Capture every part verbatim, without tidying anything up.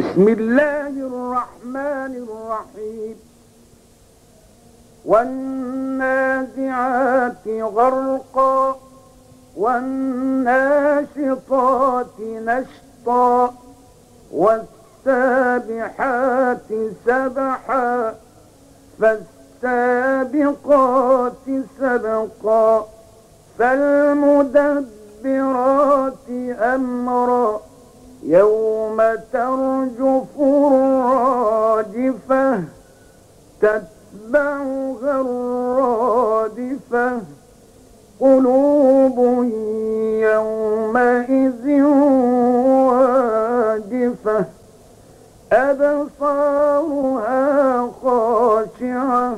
بسم الله الرحمن الرحيم. والنازعات غرقا والناشطات نشطا والسابحات سبحا فالسابقات سبقا فالمدبرات أمرا يوم ترجف الراجفة تتبعها الرادفة قلوب يومئذ واجفة أبصارها خاشعة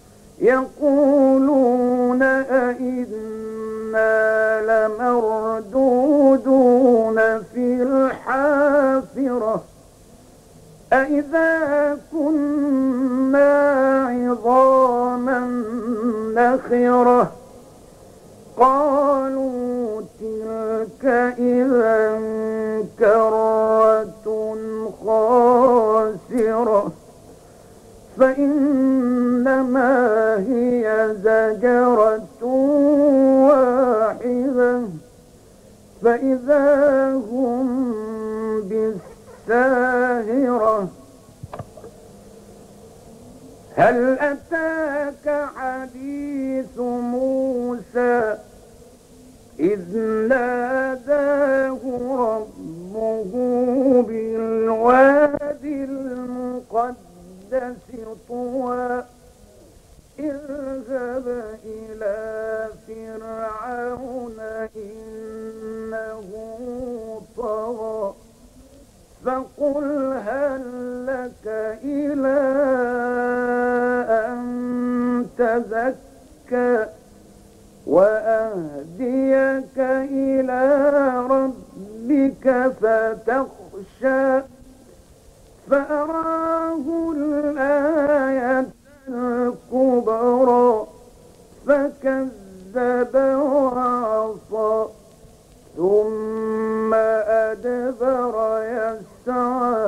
يقولون أئنا لمردودون في الحافرة أئذا كنا عظاما نخرة قالوا تلك إذا كرة خاسرة فإنما هي زجرة واحدة فإذا هم بالساهرة. هل أتاك حديث موسى إذ ناداه ربه بالوادي المقدس طوى اذهب إلى فرعون إنه طغى فقل هل لك إلى أن تزكى وأهديك إلى ربك فتخشى فأراه الآية الكبرى فكذب وعصى ثم أدبر يسعى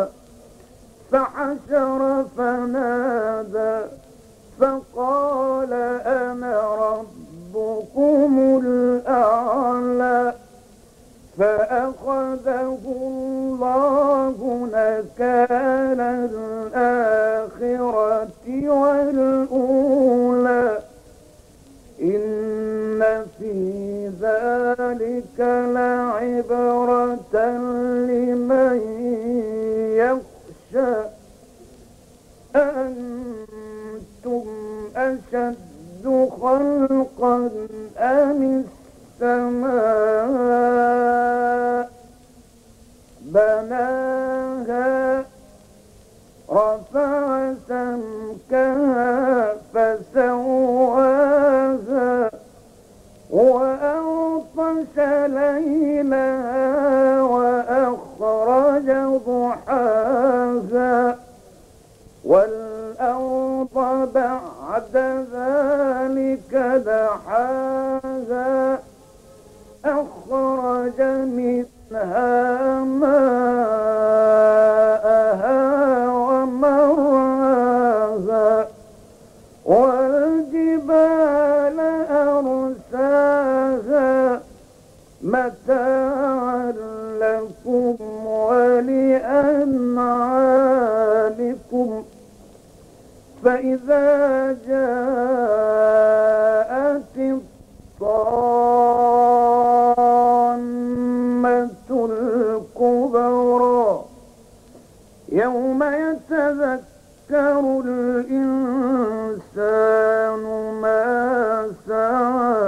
فحشر فنادى فقال أنا ربكم الأعلى فأخذه الله نكال الآخرة والأولى إن في ذلك لعبرة لمن يخشى أأنتم أشد خلقا أم السماء بناها رفع سمكها فسواها وأغطش ليلها وأخرج ضحاها والأرض بعد ذلك دحاها أخرج منها ماءها ومرعاها والجبال أرساها متاعا لكم ولأنعامكم فإذا جاءت الطامة الكبرى يوم يتذكر الإنسان ما سعى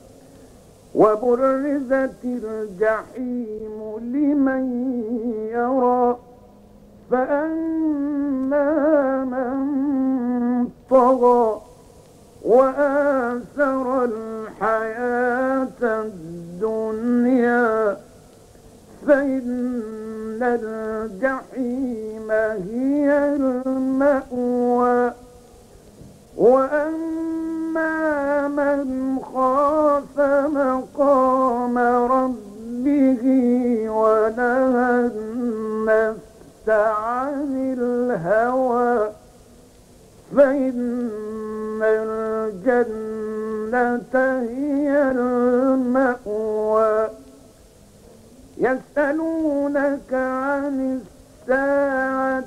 وبرزت الجحيم لمن يرى فأما من طغى وآثر الحياة الدنيا فإن الجحيم هي المأوى وأما من خاف مقام ربه ونهى النفس عن الهوى فإن الجنة هي المأوى يسألونك عن الساعة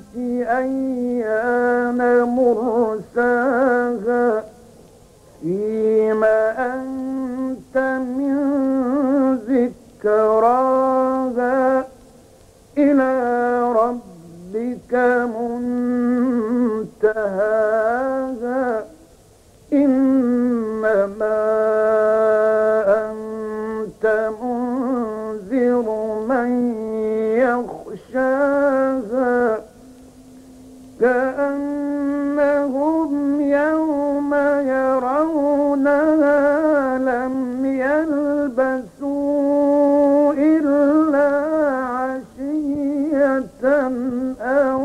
أيان مرساها فيما أنت من ذكراها إلى ربك منتهاها إنما أنت منذر من يخشاها كأنهم يوم يرونها لم يلبثوا إلا عشية أو